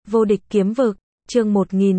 Vô địch kiếm vực, chương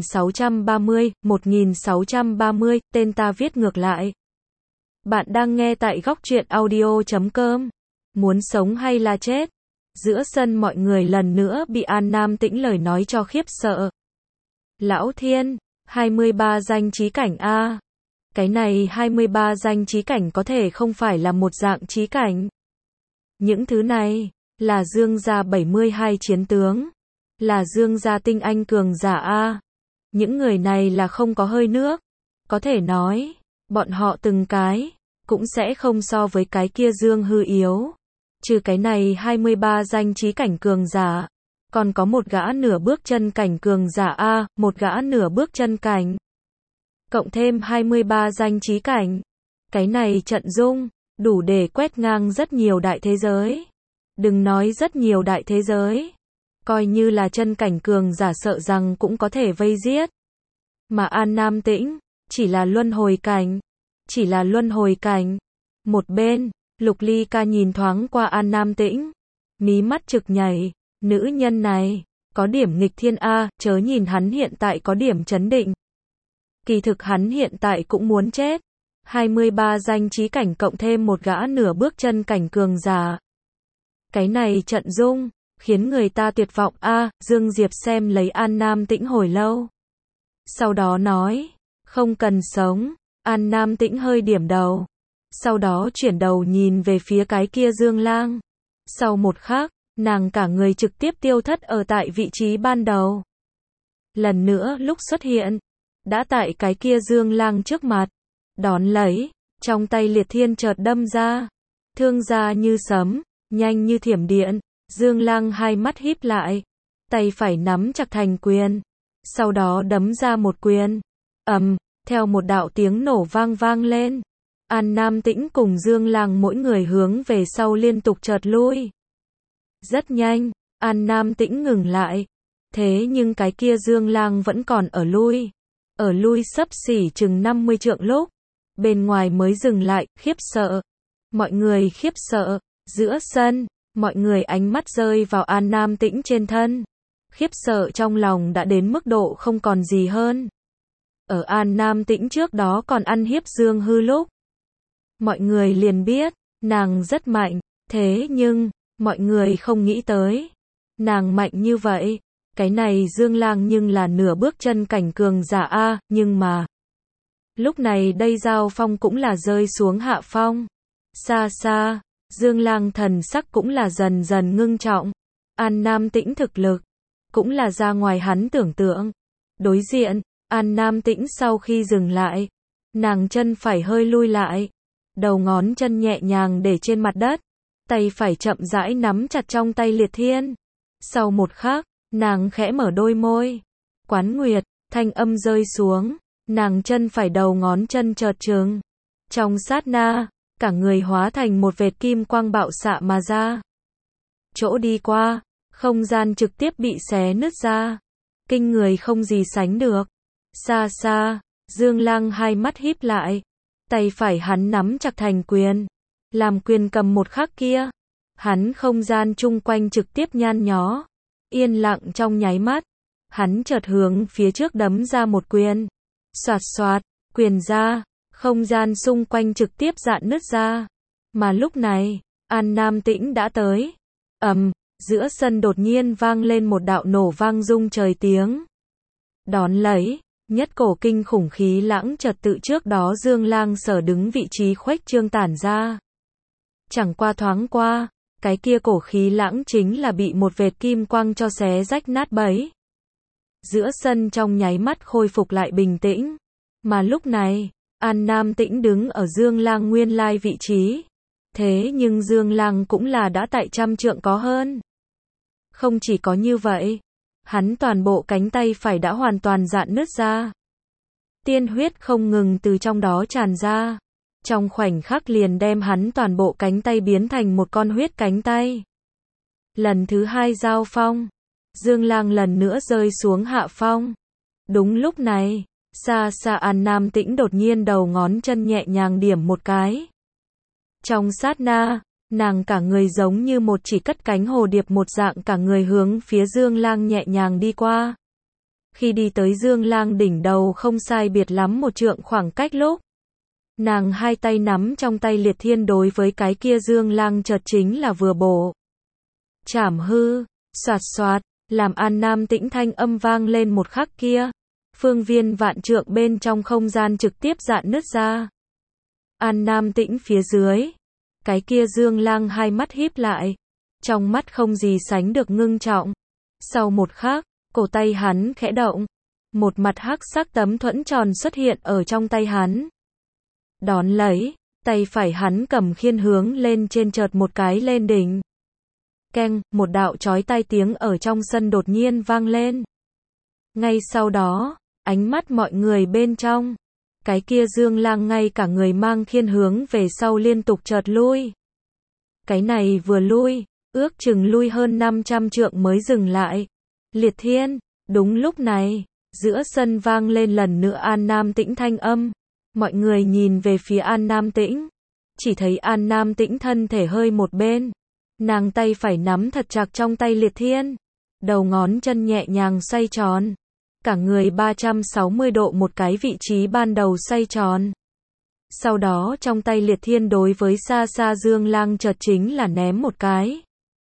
1630, tên ta viết ngược lại. Bạn đang nghe tại góc truyện audio.com. Muốn sống hay là chết? Giữa sân mọi người lần nữa bị An Nam Tĩnh lời nói cho khiếp sợ. Lão Thiên, 23 danh chí cảnh a. Cái này 23 danh chí cảnh có thể không phải là một dạng chí cảnh. Những thứ này là Dương gia 72 chiến tướng, là Dương gia tinh anh cường giả a. Những người này là không có hơi nước, có thể nói, bọn họ từng cái cũng sẽ không so với cái kia Dương hư yếu. Trừ cái này 23 danh chí cảnh cường giả, còn có một gã nửa bước chân cảnh cường giả a, một gã nửa bước chân cảnh. Cộng thêm 23 danh chí cảnh. Cái này trận dung, đủ để quét ngang rất nhiều đại thế giới. Đừng nói rất nhiều đại thế giới. Coi như là chân cảnh cường giả sợ rằng cũng có thể vây giết. Mà An Nam Tĩnh, chỉ là luân hồi cảnh. Chỉ là luân hồi cảnh. Một bên, Lục Ly Ca nhìn thoáng qua An Nam Tĩnh. Mí mắt trực nhảy, nữ nhân này, có điểm nghịch thiên a, chớ nhìn hắn hiện tại có điểm chấn định. Kỳ thực hắn hiện tại cũng muốn chết. 23 danh chí cảnh cộng thêm một gã nửa bước chân cảnh cường giả. Cái này trận dung, khiến người ta tuyệt vọng a. Dương Diệp xem lấy An Nam Tĩnh hồi lâu. Sau đó nói, không cần sống. An Nam Tĩnh hơi điểm đầu. Sau đó chuyển đầu nhìn về phía cái kia Dương Lang. Sau một khắc, nàng cả người trực tiếp tiêu thất ở tại vị trí ban đầu. Lần nữa lúc xuất hiện, đã tại cái kia Dương Lang trước mặt. Đón lấy, trong tay Liệt Thiên chợt đâm ra. Thương ra như sấm, nhanh như thiểm điện. Dương Lang hai mắt híp lại, tay phải nắm chặt thành quyền, sau đó đấm ra một quyền. Theo một đạo tiếng nổ vang lên. An Nam Tĩnh cùng Dương Lang mỗi người hướng về sau liên tục chợt lui. Rất nhanh, An Nam Tĩnh ngừng lại. Thế nhưng cái kia Dương Lang vẫn còn ở lui. Ở lui xấp xỉ chừng 50 trượng lúc. Bên ngoài mới dừng lại, khiếp sợ. Mọi người khiếp sợ. Giữa sân, mọi người ánh mắt rơi vào An Nam Tĩnh trên thân. Khiếp sợ trong lòng đã đến mức độ không còn gì hơn. Ở An Nam Tĩnh trước đó còn ăn hiếp Dương hư lúc. Mọi người liền biết, nàng rất mạnh. Thế nhưng, mọi người không nghĩ tới. Nàng mạnh như vậy. Cái này Dương Lang nhưng là nửa bước chân cảnh cường giả a, nhưng mà lúc này đây giao phong cũng là rơi xuống hạ phong. Xa xa, Dương Lang thần sắc cũng là dần dần ngưng trọng. An Nam Tĩnh thực lực cũng là ra ngoài hắn tưởng tượng. Đối diện, An Nam Tĩnh sau khi dừng lại, nàng chân phải hơi lui lại, đầu ngón chân nhẹ nhàng để trên mặt đất, tay phải chậm rãi nắm chặt trong tay Liệt Thiên. Sau một khắc, nàng khẽ mở đôi môi. Quán Nguyệt, thanh âm rơi xuống, nàng chân phải đầu ngón chân chợt trừng. Trong sát na, cả người hóa thành một vệt kim quang bạo xạ mà ra. Chỗ đi qua, không gian trực tiếp bị xé nứt ra. Kinh người không gì sánh được. Xa xa, Dương Lang hai mắt híp lại. Tay phải hắn nắm chặt thành quyền. Làm quyền cầm một khắc kia. Hắn không gian chung quanh trực tiếp nhan nhó. Yên lặng trong nháy mắt. Hắn chợt hướng phía trước đấm ra một quyền. Xoạt xoạt, quyền ra. Không gian xung quanh trực tiếp rạn nứt ra. Mà lúc này, An Nam Tĩnh đã tới. Giữa sân đột nhiên vang lên một đạo nổ vang rung trời tiếng. Đón lấy, nhất cổ kinh khủng khí lãng chợt tự trước đó Dương Lang sở đứng vị trí khuếch trương tản ra. Chẳng qua thoáng qua, cái kia cổ khí lãng chính là bị một vệt kim quang cho xé rách nát bấy. Giữa sân trong nháy mắt khôi phục lại bình tĩnh. Mà lúc này, An Nam Tĩnh đứng ở Dương Lang nguyên lai vị trí. Thế nhưng Dương Lang cũng là đã tại 100 trượng có hơn. Không chỉ có như vậy, hắn toàn bộ cánh tay phải đã hoàn toàn rạn nứt ra. Tiên huyết không ngừng từ trong đó tràn ra. Trong khoảnh khắc liền đem hắn toàn bộ cánh tay biến thành một con huyết cánh tay. Lần thứ hai giao phong, Dương Lang lần nữa rơi xuống hạ phong. Đúng lúc này, xa xa An Nam Tĩnh đột nhiên đầu ngón chân nhẹ nhàng điểm một cái. Trong sát na, Nàng cả người giống như một chỉ cất cánh hồ điệp một dạng cả người hướng phía Dương Lang nhẹ nhàng đi qua. Khi đi tới Dương Lang đỉnh đầu không sai biệt lắm một trượng khoảng cách lúc. Nàng hai tay nắm trong tay Liệt Thiên đối với cái kia Dương Lang chợt chính là vừa bổ. Chảm hư, xoạt xoạt, làm An Nam Tĩnh thanh âm vang lên một khắc kia. Phương viên vạn trượng bên trong không gian trực tiếp dạn nứt ra. An Nam Tĩnh phía dưới. Cái kia Dương Lang hai mắt híp lại. Trong mắt không gì sánh được ngưng trọng. Sau một khắc, cổ tay hắn khẽ động. Một mặt hắc sắc tấm thuẫn tròn xuất hiện ở trong tay hắn. Đón lấy, tay phải hắn cầm khiên hướng lên trên chợt một cái lên đỉnh. Keng, một đạo chói tai tiếng ở trong sân đột nhiên vang lên. Ngay sau đó, ánh mắt mọi người bên trong. Cái kia Dương Lang ngay cả người mang khiên hướng về sau liên tục chợt lui. Cái này vừa lui, ước chừng lui hơn 500 trượng mới dừng lại. Liệt Thiên, đúng lúc này, giữa sân vang lên lần nữa An Nam Tĩnh thanh âm. Mọi người nhìn về phía An Nam Tĩnh. Chỉ thấy An Nam Tĩnh thân thể hơi một bên. Nàng tay phải nắm thật chặt trong tay Liệt Thiên. Đầu ngón chân nhẹ nhàng xoay tròn. Cả người 360 độ một cái vị trí ban đầu xoay tròn. Sau đó trong tay Liệt Thiên đối với xa xa Dương Lang chợt chính là ném một cái.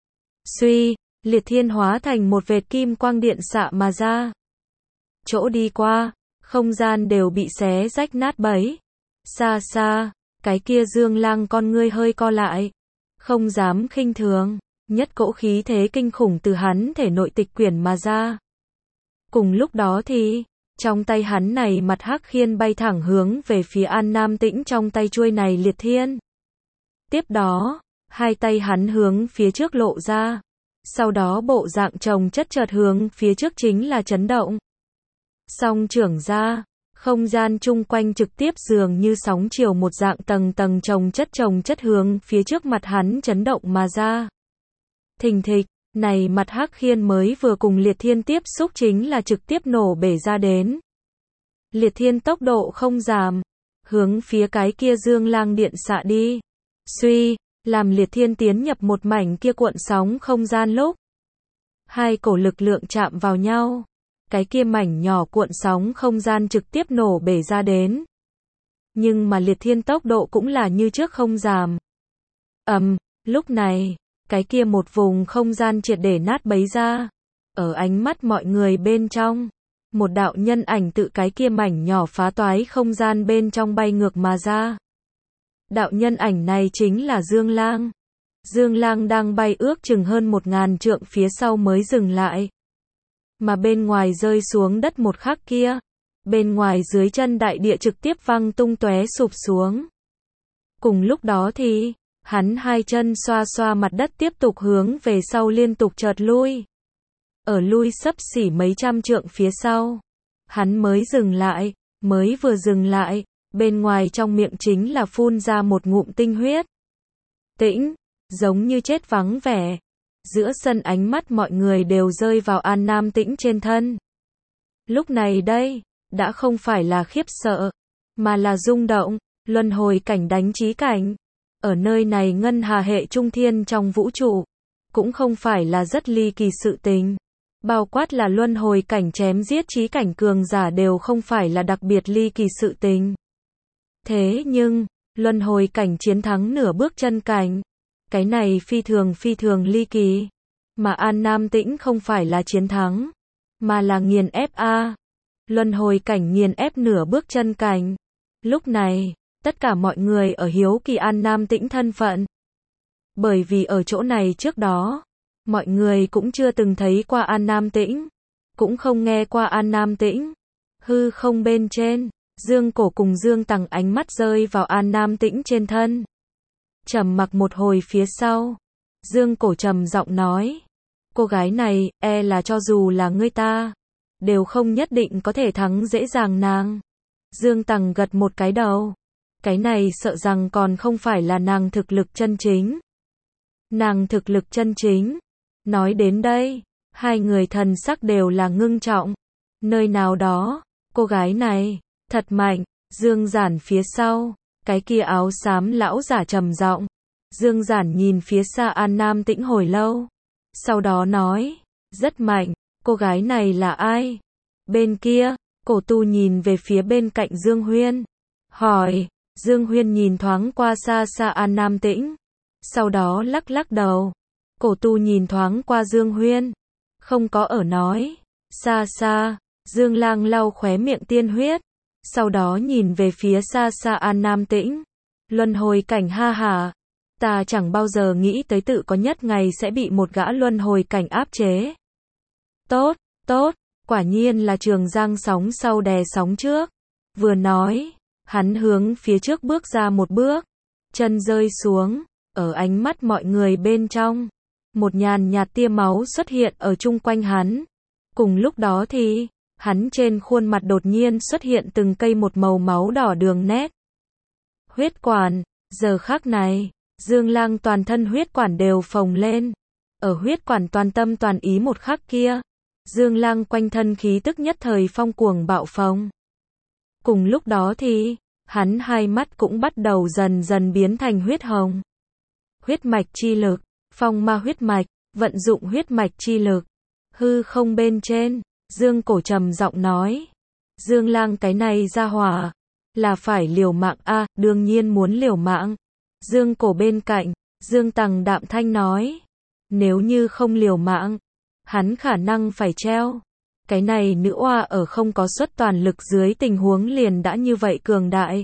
Suy, Liệt Thiên hóa thành một vệt kim quang điện xạ mà ra. Chỗ đi qua, không gian đều bị xé rách nát bấy. Xa xa, cái kia Dương Lang con ngươi hơi co lại. Không dám khinh thường, nhất cỗ khí thế kinh khủng từ hắn thể nội tịch quyển mà ra. Cùng lúc đó thì, trong tay hắn này mặt hắc khiên bay thẳng hướng về phía An Nam Tĩnh trong tay chuôi này Liệt Thiên. Tiếp đó, hai tay hắn hướng phía trước lộ ra. Sau đó bộ dạng chồng chất chợt hướng phía trước chính là chấn động. Song trưởng ra, không gian chung quanh trực tiếp dường như sóng chiều một dạng tầng tầng chồng chất hướng phía trước mặt hắn chấn động mà ra. Thình thịch, này mặt hắc khiên mới vừa cùng Liệt Thiên tiếp xúc chính là trực tiếp nổ bể ra đến. Liệt Thiên tốc độ không giảm, hướng phía cái kia Dương Lang điện xạ đi. Suy, làm Liệt Thiên tiến nhập một mảnh kia cuộn sóng không gian lúc. Hai cổ lực lượng chạm vào nhau. Cái kia mảnh nhỏ cuộn sóng không gian trực tiếp nổ bể ra đến. Nhưng mà Liệt Thiên tốc độ cũng là như trước không giảm. Lúc này, cái kia một vùng không gian triệt để nát bấy ra. Ở ánh mắt mọi người bên trong, một đạo nhân ảnh tự cái kia mảnh nhỏ phá toái không gian bên trong bay ngược mà ra. Đạo nhân ảnh này chính là Dương Lang. Dương Lang đang bay ước chừng hơn 1000 trượng phía sau mới dừng lại. Mà bên ngoài rơi xuống đất một khắc kia, bên ngoài dưới chân đại địa trực tiếp văng tung tóe sụp xuống. Cùng lúc đó thì, hắn hai chân xoa xoa mặt đất tiếp tục hướng về sau liên tục chợt lui. Ở lui xấp xỉ mấy trăm trượng phía sau, hắn mới dừng lại, mới vừa dừng lại, bên ngoài trong miệng chính là phun ra một ngụm tinh huyết. Tĩnh, giống như chết vắng vẻ. Giữa sân ánh mắt mọi người đều rơi vào An Nam Tĩnh trên thân. Lúc này đây, đã không phải là khiếp sợ, mà là rung động, luân hồi cảnh đánh chí cảnh. Ở nơi này ngân hà hệ trung thiên trong vũ trụ, cũng không phải là rất ly kỳ sự tình. Bao quát là luân hồi cảnh chém giết chí cảnh cường giả đều không phải là đặc biệt ly kỳ sự tình. Thế nhưng, luân hồi cảnh chiến thắng nửa bước chân cảnh. Cái này phi thường ly kỳ. Mà An Nam Tĩnh không phải là chiến thắng, mà là nghiền ép a. Luân hồi cảnh nghiền ép nửa bước chân cảnh. Lúc này, tất cả mọi người ở hiếu kỳ An Nam Tĩnh thân phận. Bởi vì ở chỗ này trước đó, mọi người cũng chưa từng thấy qua An Nam Tĩnh, cũng không nghe qua An Nam Tĩnh. Hư không bên trên, Dương Cổ cùng Dương Tằng ánh mắt rơi vào An Nam Tĩnh trên thân. Trầm mặc một hồi phía sau, Dương Cổ trầm giọng nói, cô gái này, là cho dù là ngươi ta, đều không nhất định có thể thắng dễ dàng nàng. Dương Tằng gật một cái đầu, cái này sợ rằng còn không phải là nàng thực lực chân chính. Nàng thực lực chân chính. Nói đến đây, hai người thần sắc đều là ngưng trọng. Nơi nào đó, cô gái này, thật mạnh. Dương Giản phía sau, cái kia áo xám lão giả trầm giọng, Dương Giản nhìn phía xa An Nam Tĩnh hồi lâu. Sau đó nói, rất mạnh, cô gái này là ai? Bên kia, Cổ Tu nhìn về phía bên cạnh Dương Huyên. Hỏi, Dương Huyên nhìn thoáng qua xa xa An Nam Tĩnh. Sau đó lắc lắc đầu. Cổ Tu nhìn thoáng qua Dương Huyên. Không có ở nói. Xa xa, Dương Lang lau khóe miệng tiên huyết. Sau đó nhìn về phía xa xa An Nam Tĩnh. Luân hồi cảnh ha hả. Ta chẳng bao giờ nghĩ tới tự có nhất ngày sẽ bị một gã luân hồi cảnh áp chế. Tốt, tốt, quả nhiên là Trường Giang sóng sau đè sóng trước. Vừa nói, hắn hướng phía trước bước ra một bước. Chân rơi xuống, ở ánh mắt mọi người bên trong. Một nhàn nhạt tia máu xuất hiện ở chung quanh hắn. Cùng lúc đó thì, hắn trên khuôn mặt đột nhiên xuất hiện từng cây một màu máu đỏ đường nét. Huyết quản, giờ khắc này, Dương Lang toàn thân huyết quản đều phồng lên. Ở huyết quản toàn tâm toàn ý một khắc kia, Dương Lang quanh thân khí tức nhất thời phong cuồng bạo phồng. Cùng lúc đó thì, hắn hai mắt cũng bắt đầu dần dần biến thành huyết hồng. Huyết mạch chi lực, phong ma huyết mạch, vận dụng huyết mạch chi lực. Hư không bên trên, Dương Cổ trầm giọng nói. Dương Lang cái này ra hỏa, là phải liều mạng a, đương nhiên muốn liều mạng. Dương Cổ bên cạnh, Dương Tằng đạm thanh nói. Nếu như không liều mạng, hắn khả năng phải treo. Cái này nữ oa ở không có xuất toàn lực dưới tình huống liền đã như vậy cường đại.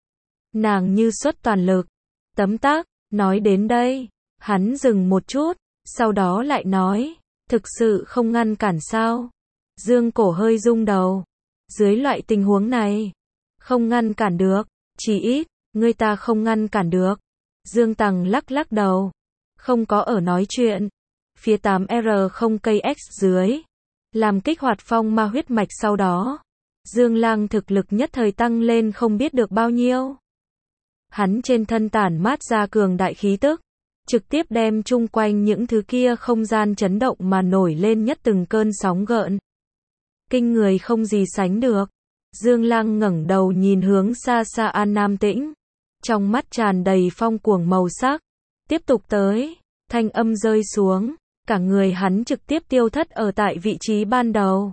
Nàng như xuất toàn lực. Tấm tắc, nói đến đây, hắn dừng một chút, sau đó lại nói, thực sự không ngăn cản sao? Dương Cổ hơi rung đầu. Dưới loại tình huống này, không ngăn cản được, chỉ ít, người ta không ngăn cản được. Dương Tằng lắc lắc đầu. Không có ở nói chuyện. Phía 8R0KX dưới. Làm kích hoạt phong ma huyết mạch sau đó. Dương Lang thực lực nhất thời tăng lên không biết được bao nhiêu. Hắn trên thân tản mát ra cường đại khí tức. Trực tiếp đem chung quanh những thứ kia không gian chấn động mà nổi lên nhất từng cơn sóng gợn. Kinh người không gì sánh được. Dương Lang ngẩng đầu nhìn hướng xa xa An Nam Tĩnh. Trong mắt tràn đầy phong cuồng màu sắc. Tiếp tục tới, thanh âm rơi xuống, cả người hắn trực tiếp tiêu thất ở tại vị trí ban đầu.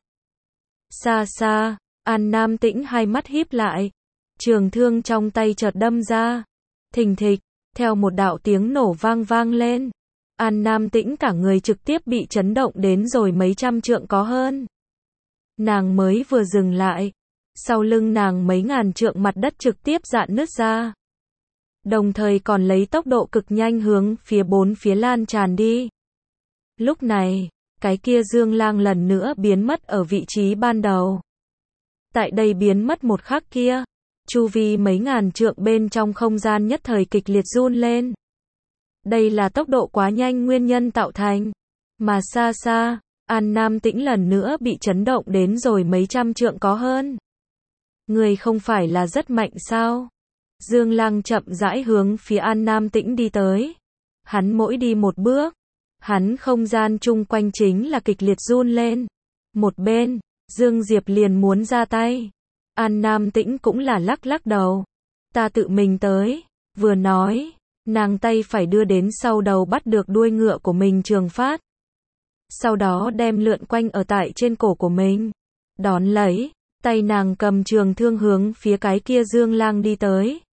Xa xa, An Nam Tĩnh hai mắt híp lại. Trường thương trong tay chợt đâm ra. Thình thịch, theo một đạo tiếng nổ vang vang lên. An Nam Tĩnh cả người trực tiếp bị chấn động đến rồi mấy trăm trượng có hơn. Nàng mới vừa dừng lại. Sau lưng nàng mấy ngàn trượng mặt đất trực tiếp rạn nứt ra. Đồng thời còn lấy tốc độ cực nhanh hướng phía bốn phía lan tràn đi. Lúc này, cái kia Dương Lang lần nữa biến mất ở vị trí ban đầu. Tại đây biến mất một khắc kia, chu vi mấy ngàn trượng bên trong không gian nhất thời kịch liệt run lên. Đây là tốc độ quá nhanh nguyên nhân tạo thành. Mà xa xa, An Nam Tĩnh lần nữa bị chấn động đến rồi mấy trăm trượng có hơn. Người không phải là rất mạnh sao? Dương Lang chậm rãi hướng phía An Nam Tĩnh đi tới. Hắn mỗi đi một bước, hắn không gian chung quanh chính là kịch liệt run lên. Một bên, Dương Diệp liền muốn ra tay. An Nam Tĩnh cũng là lắc lắc đầu. Ta tự mình tới. Vừa nói, nàng tay phải đưa đến sau đầu bắt được đuôi ngựa của mình Trường Phát. Sau đó đem lượn quanh ở tại trên cổ của mình. Đón lấy, tay nàng cầm trường thương hướng phía cái kia Dương Lang đi tới.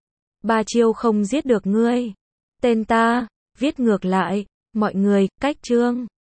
3 chiêu không giết được ngươi. Tên ta, viết ngược lại, mọi người, cách chương.